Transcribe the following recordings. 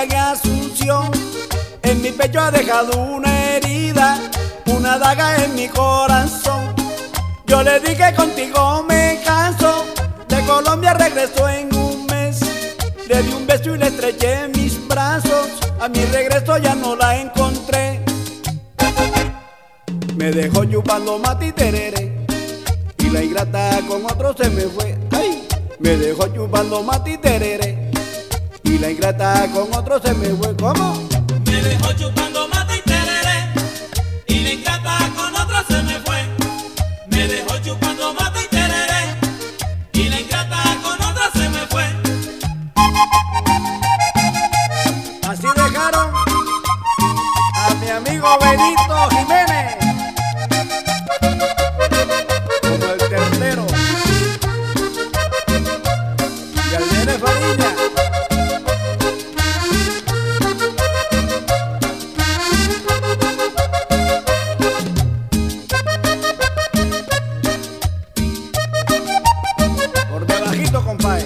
allá en Asunción. En mi pecho ha dejado una herida, una daga en mi corazón. Yo le dije contigo me canso, de Colombia regresó en un mes. Le di un beso y le estreché en mis brazos, a mi regreso ya no la encontré. Me dejó chupando mate y tereré, y la ingrata con otro se me fue. ¡Ay! Me dejó chupando mate y tereré, y la ingrata con otro se me fue. ¿Cómo? Me dejó chupando mate y tereré, y la ingrata con otro se me fue. Me dejó chupando mate y tereré, y la ingrata con otro se me fue. Así dejaron a mi amigo Benito Jiménez, como el tercero, y al nene Fariña. Por debajito, compadre.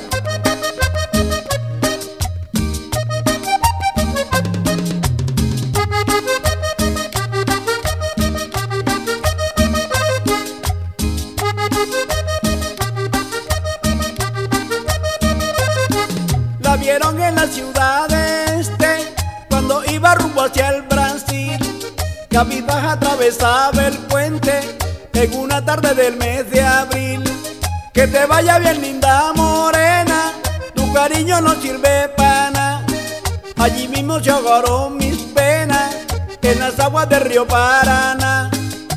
La vieron en la ciudad este, cuando iba rumbo hacia el Brasil. Cabizbaja atravesaba el puente en una tarde del mes de abril. Que te vaya bien, linda morena, tu cariño no sirve para nada. Allí mismo se ahogaron mis penas, en las aguas del río Paraná.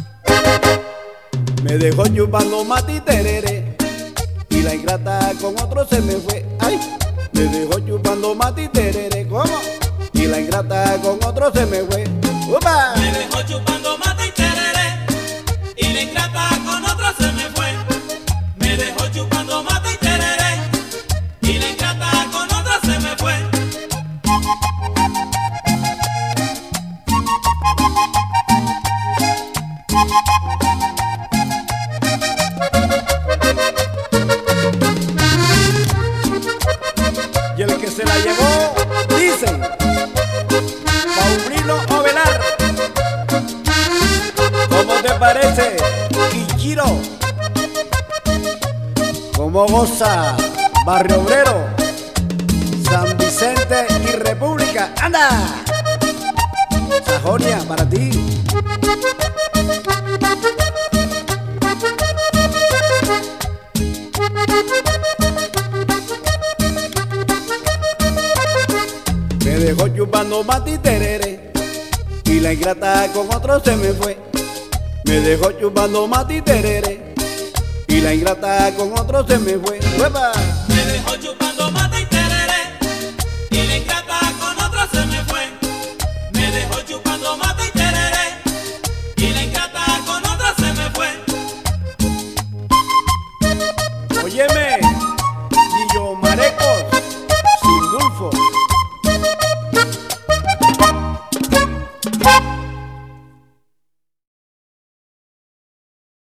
Me dejó chupando mate y tereré, y la ingrata con otro se me fue. ¡Ay! Me dejó chupando mate y tereré. ¿Cómo? Y la ingrata con otro se me fue. ¡Upa! Me dejó chupando mate y tereré, y la ingrata con otro se me fue. Me dejó chupando mate y tereré, y la ingrata con otro se me fue. Y el que se la llevó, dicen, Paulino Ovelar. ¿Cómo te parece, Ichiro? ¿Cómo goza Barrio Obrero, San Vicente y República? ¡Anda! Sajonia, para ti. Me dejó chupando mate y tereré, y la ingrata con otro se me fue. Me dejó chupando mate y tereré, y la ingrata con otro se me fue. ¡Uepa! Me dejó chupando mate y tereré.